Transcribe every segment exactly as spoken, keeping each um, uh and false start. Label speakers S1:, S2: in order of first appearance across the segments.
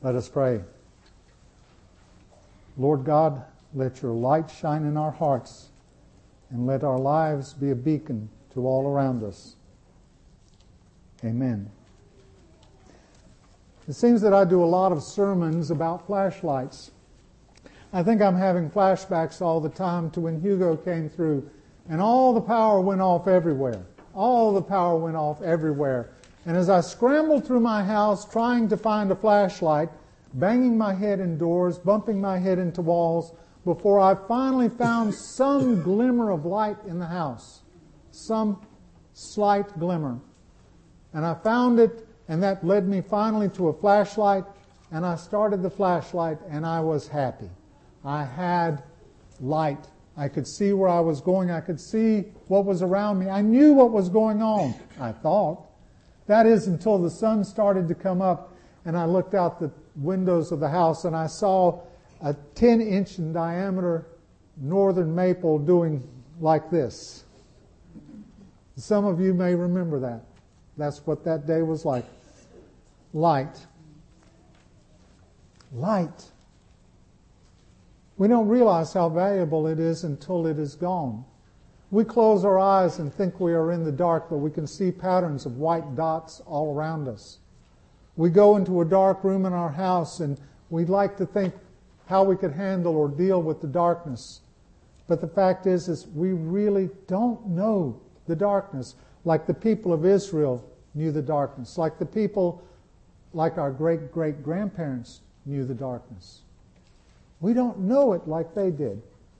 S1: Let us pray. Lord God, let your light shine in our hearts and let our lives be a beacon to all around us. Amen. It seems that I do a lot of sermons about flashlights. I think I'm having flashbacks all the time to when Hugo came through and all the power went off everywhere. All the power went off everywhere. And as I scrambled through my house trying to find a flashlight, banging my head in doors, bumping my head into walls, before I finally found some glimmer of light in the house. Some slight glimmer. And I found it, and that led me finally to a flashlight, and I started the flashlight, and I was happy. I had light. I could see where I was going. I could see what was around me. I knew what was going on, I thought. That is until the sun started to come up and I looked out the windows of the house and I saw a ten inch in diameter northern maple doing like this. Some of you may remember that. That's what that day was like. Light. Light. We don't realize how valuable it is until it is gone. We close our eyes and think we are in the dark, but we can see patterns of white dots all around us. We go into a dark room in our house and we like to think how we could handle or deal with the darkness. But the fact is, is we really don't know the darkness like the people of Israel knew the darkness, like the people, like our great-great-grandparents knew the darkness. We don't know it like they did.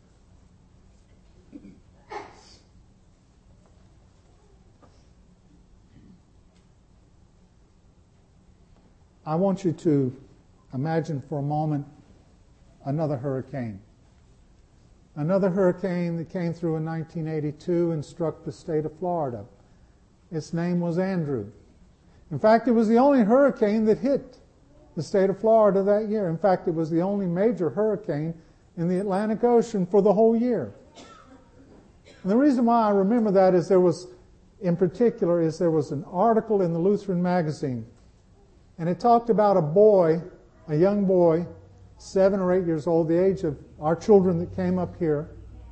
S1: I want you to imagine for a moment another hurricane. Another hurricane that came through in nineteen eighty-two and struck the state of Florida. Its name was Andrew. In fact, it was the only hurricane that hit the state of Florida that year. In fact, it was the only major hurricane in the Atlantic Ocean for the whole year. And the reason why I remember that is there was, in particular, is there was an article in the Lutheran magazine. And it talked about a boy, a young boy, seven or eight years old, the age of our children that came up here,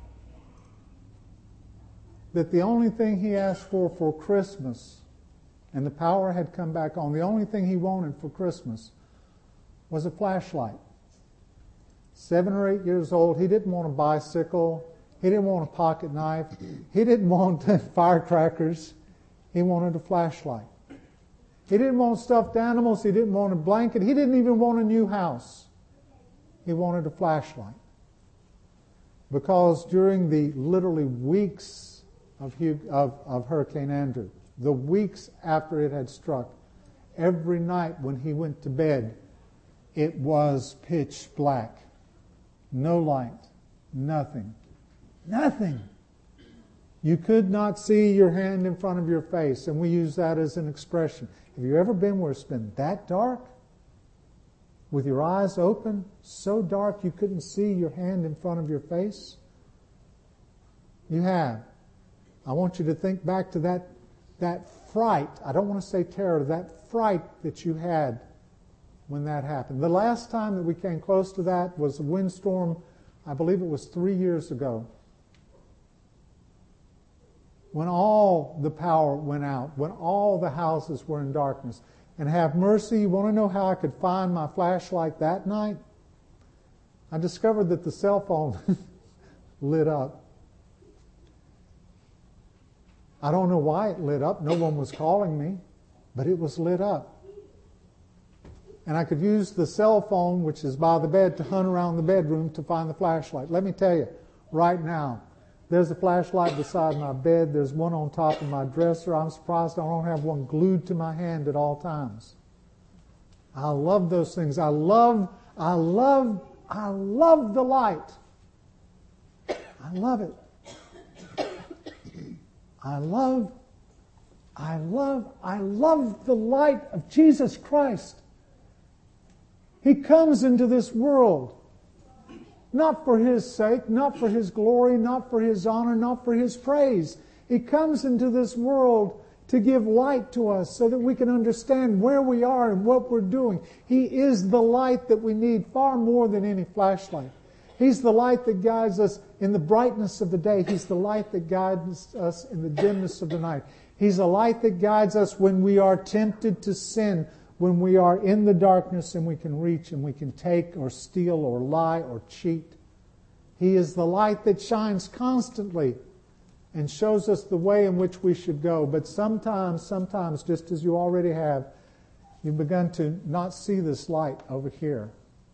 S1: that the only thing he asked for for Christmas, and the power had come back on, the only thing he wanted for Christmas was a flashlight. Seven or eight years old, he didn't want a bicycle, he didn't want a pocket knife, he didn't want firecrackers, he wanted a flashlight. He didn't want stuffed animals. He didn't want a blanket. He didn't even want a new house. He wanted a flashlight. Because during the literally weeks of, of, of Hurricane Andrew, the weeks after it had struck, every night when he went to bed, it was pitch black. No light. Nothing. Nothing. You could not see your hand in front of your face, and we use that as an expression. Have you ever been where it's been that dark? With your eyes open, so dark you couldn't see your hand in front of your face? You have. I want you to think back to that, that fright. I don't want to say terror, that fright that you had when that happened. The last time that we came close to that was a windstorm, I believe it was three years ago, when all the power went out, when all the houses were in darkness. And have mercy, you want to know how I could find my flashlight that night? I discovered that the cell phone lit up. I don't know why it lit up. No one was calling me, but it was lit up. And I could use the cell phone, which is by the bed, to hunt around the bedroom to find the flashlight. Let me tell you, right now, there's a flashlight beside my bed. There's one on top of my dresser. I'm surprised I don't have one glued to my hand at all times. I love those things. I love, I love, I love the light. I love it. I love, I love, I love the light of Jesus Christ. He comes into this world. Not for His sake, not for His glory, not for His honor, not for His praise. He comes into this world to give light to us so that we can understand where we are and what we're doing. He is the light that we need far more than any flashlight. He's the light that guides us in the brightness of the day. He's the light that guides us in the dimness of the night. He's a light that guides us when we are tempted to sin, when we are in the darkness and we can reach and we can take or steal or lie or cheat. He is the light that shines constantly and shows us the way in which we should go. But sometimes, sometimes, just as you already have, you've begun to not see this light over here.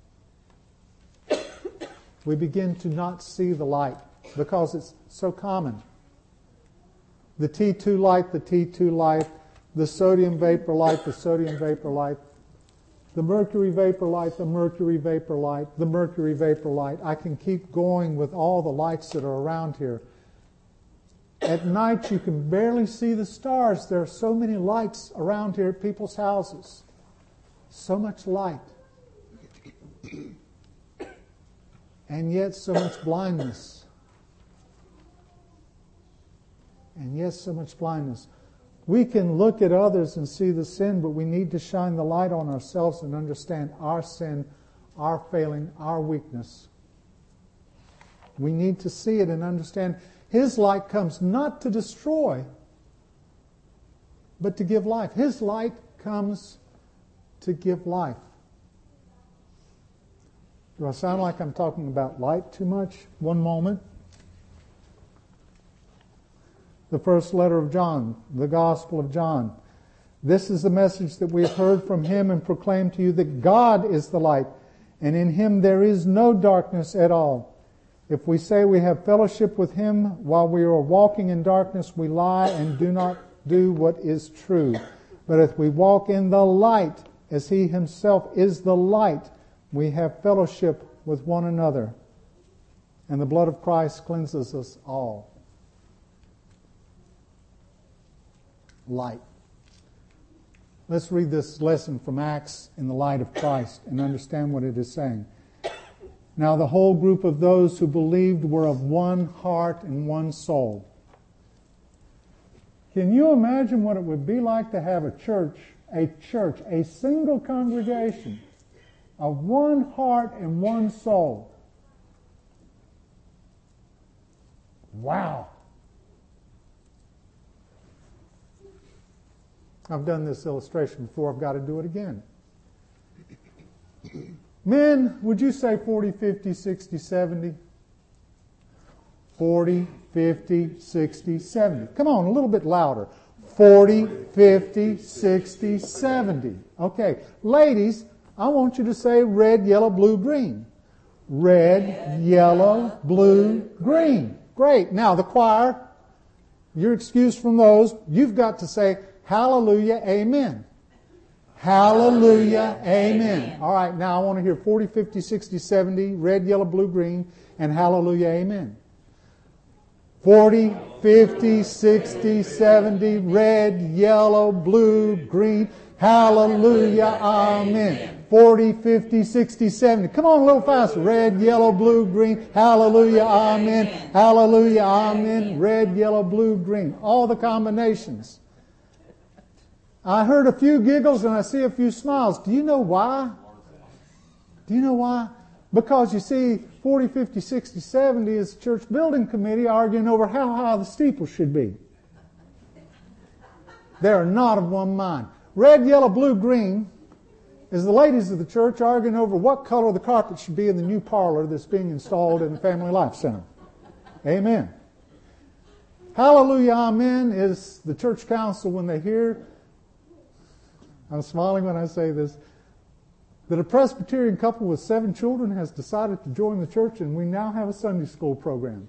S1: We begin to not see the light because it's so common. The T two light, the T two light, the sodium vapor light, the sodium vapor light, the mercury vapor light, the mercury vapor light, the mercury vapor light. I can keep going with all the lights that are around here. At night, you can barely see the stars. There are so many lights around here at people's houses. So much light. And yet so much blindness. And yet so much blindness. We can look at others and see the sin, but we need to shine the light on ourselves and understand our sin, our failing, our weakness. We need to see it and understand His light comes not to destroy, but to give life. His light comes to give life. Do I sound like I'm talking about light too much? One moment. The first letter of John, the Gospel of John. This is the message that we have heard from Him and proclaimed to you, that God is the light, and in Him there is no darkness at all. If we say we have fellowship with Him while we are walking in darkness, we lie and do not do what is true. But if we walk in the light, as He Himself is the light, we have fellowship with one another. And the blood of Christ cleanses us all. Light. Let's read this lesson from Acts in the light of Christ and understand what it is saying. Now the whole group of those who believed were of one heart and one soul. Can you imagine what it would be like to have a church, a church, a single congregation of one heart and one soul? Wow. I've done this illustration before. I've got to do it again. Men, would you say forty, fifty, sixty, seventy? forty, fifty, sixty, seventy. Come on, a little bit louder. forty, fifty, sixty, seventy. Okay. Ladies, I want you to say red, yellow, blue, green. Red, yellow, blue, green. Great. Now the choir, you're excused from those. You've got to say hallelujah, amen. Hallelujah, amen. All right, now I want to hear forty, fifty, sixty, seventy, red, yellow, blue, green, and hallelujah, amen. forty, fifty, sixty, seventy, red, yellow, blue, green, hallelujah, amen. forty, fifty, sixty, seventy. Come on a little faster. Red, yellow, blue, green, hallelujah, amen. Hallelujah, amen. Red, yellow, blue, green. All the combinations. I heard a few giggles and I see a few smiles. Do you know why? Do you know why? Because you see, forty, fifty, sixty, seventy is the church building committee arguing over how high the steeple should be. They are not of one mind. Red, yellow, blue, green is the ladies of the church arguing over what color the carpet should be in the new parlor that's being installed in the Family Life Center. Amen. Hallelujah, amen is the church council when they hear, I'm smiling when I say this, that a Presbyterian couple with seven children has decided to join the church and we now have a Sunday school program.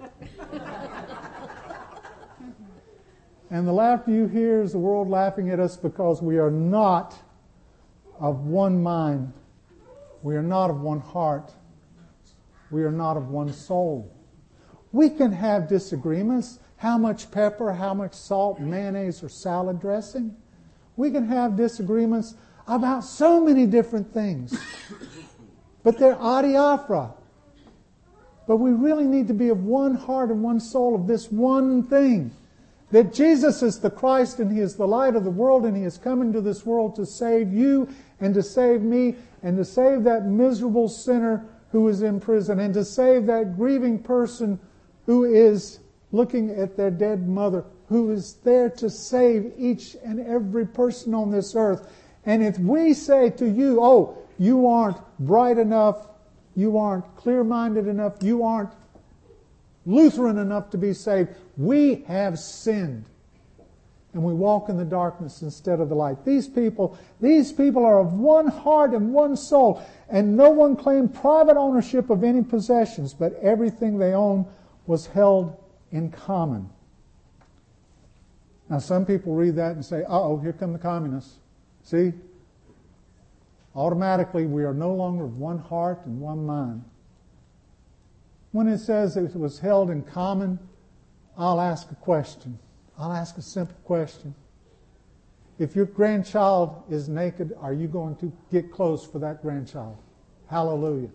S1: And the laughter you hear is the world laughing at us because we are not of one mind. We are not of one heart. We are not of one soul. We can have disagreements. How much pepper, how much salt, mayonnaise, or salad dressing? We can have disagreements about so many different things. But they're adiaphora. But we really need to be of one heart and one soul of this one thing. That Jesus is the Christ and He is the light of the world and He has come into this world to save you and to save me and to save that miserable sinner who is in prison and to save that grieving person who is looking at their dead mother, who is there to save each and every person on this earth. And if we say to you, oh, you aren't bright enough, you aren't clear-minded enough, you aren't Lutheran enough to be saved, we have sinned. And we walk in the darkness instead of the light. These people, these people are of one heart and one soul. And no one claimed private ownership of any possessions, but everything they owned was held in common. Now some people read that and say, uh-oh, here come the communists. See? Automatically we are no longer of one heart and one mind. When it says it was held in common, I'll ask a question. I'll ask a simple question. If your grandchild is naked, are you going to get clothes for that grandchild? Hallelujah.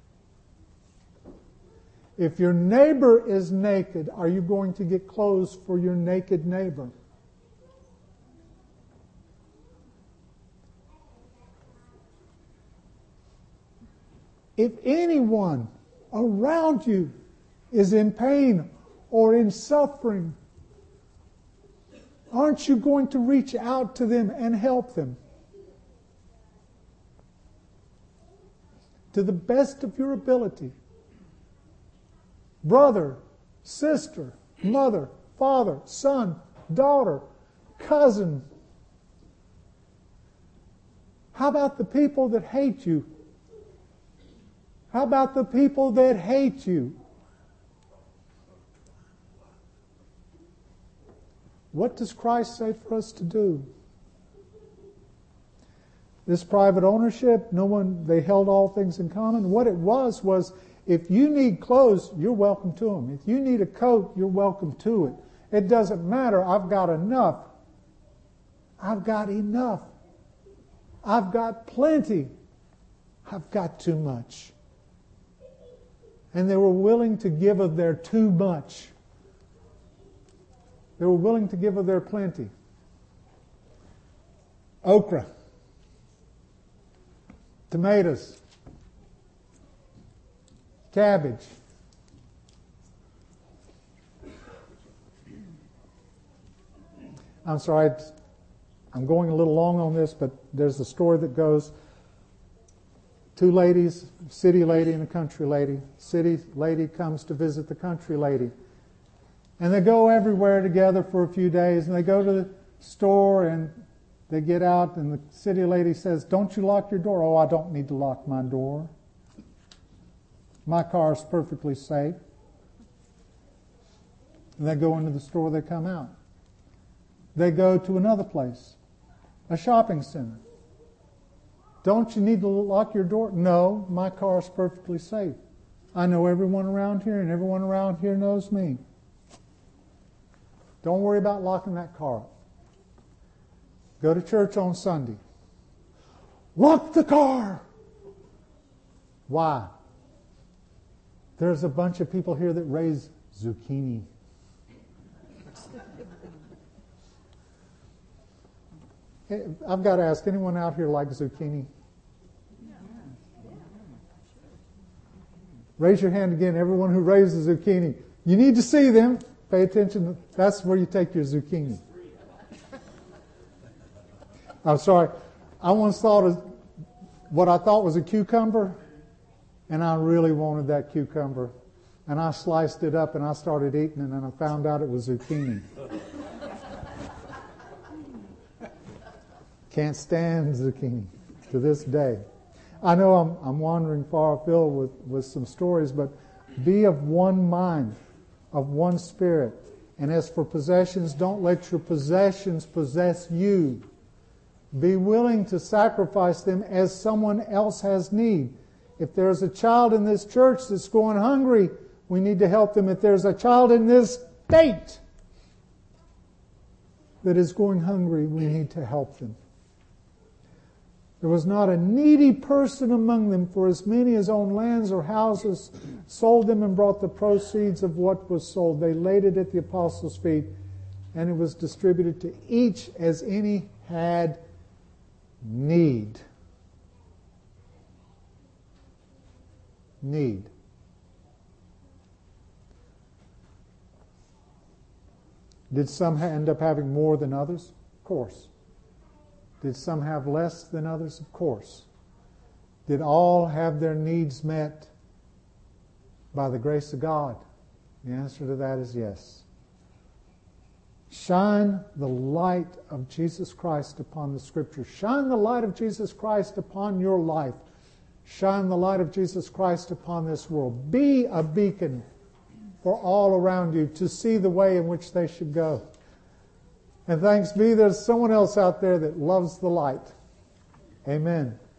S1: If your neighbor is naked, are you going to get clothes for your naked neighbor? If anyone around you is in pain or in suffering, aren't you going to reach out to them and help them? To the best of your ability. Brother, sister, mother, father, son, daughter, cousin. How about the people that hate you? How about the people that hate you? What does Christ say for us to do? This private ownership, no one, they held all things in common. What it was was, if you need clothes, you're welcome to them. If you need a coat, you're welcome to it. It doesn't matter. I've got enough. I've got enough. I've got plenty. I've got too much. And they were willing to give of their too much. They were willing to give of their plenty. Okra. Tomatoes. Cabbage. I'm sorry, I'm going a little long on this, but there's a story that goes, two ladies, city lady and a country lady. City lady comes to visit the country lady. And they go everywhere together for a few days, and they go to the store and they get out, and the city lady says, "Don't you lock your door?" "Oh, I don't need to lock my door. My car is perfectly safe." And they go into the store, they come out. They go to another place, a shopping center. "Don't you need to lock your door?" "No, my car is perfectly safe. I know everyone around here, and everyone around here knows me. Don't worry about locking that car up. Go to church on Sunday. Lock the car!" Why? There's a bunch of people here that raise zucchini. I've got to ask, anyone out here like zucchini? Raise your hand again, everyone who raises zucchini. You need to see them. Pay attention. That's where you take your zucchini. I'm sorry. I once thought of what I thought was a cucumber, and I really wanted that cucumber. And I sliced it up and I started eating it, and I found out it was zucchini. Can't stand zucchini to this day. I know I'm, I'm wandering far afield with, with some stories, but be of one mind, of one spirit. And as for possessions, don't let your possessions possess you. Be willing to sacrifice them as someone else has need. If there's a child in this church that's going hungry, we need to help them. If there's a child in this state that is going hungry, we need to help them. There was not a needy person among them, for as many as owned lands or houses sold them and brought the proceeds of what was sold. They laid it at the apostles' feet, and it was distributed to each as any had need. Need. Did some end up having more than others? Of course. Did some have less than others? Of course. Did all have their needs met by the grace of God? The answer to that is yes. Shine the light of Jesus Christ upon the Scripture. Shine the light of Jesus Christ upon your life. Shine the light of Jesus Christ upon this world. Be a beacon for all around you to see the way in which they should go. And thanks be, there's someone else out there that loves the light. Amen.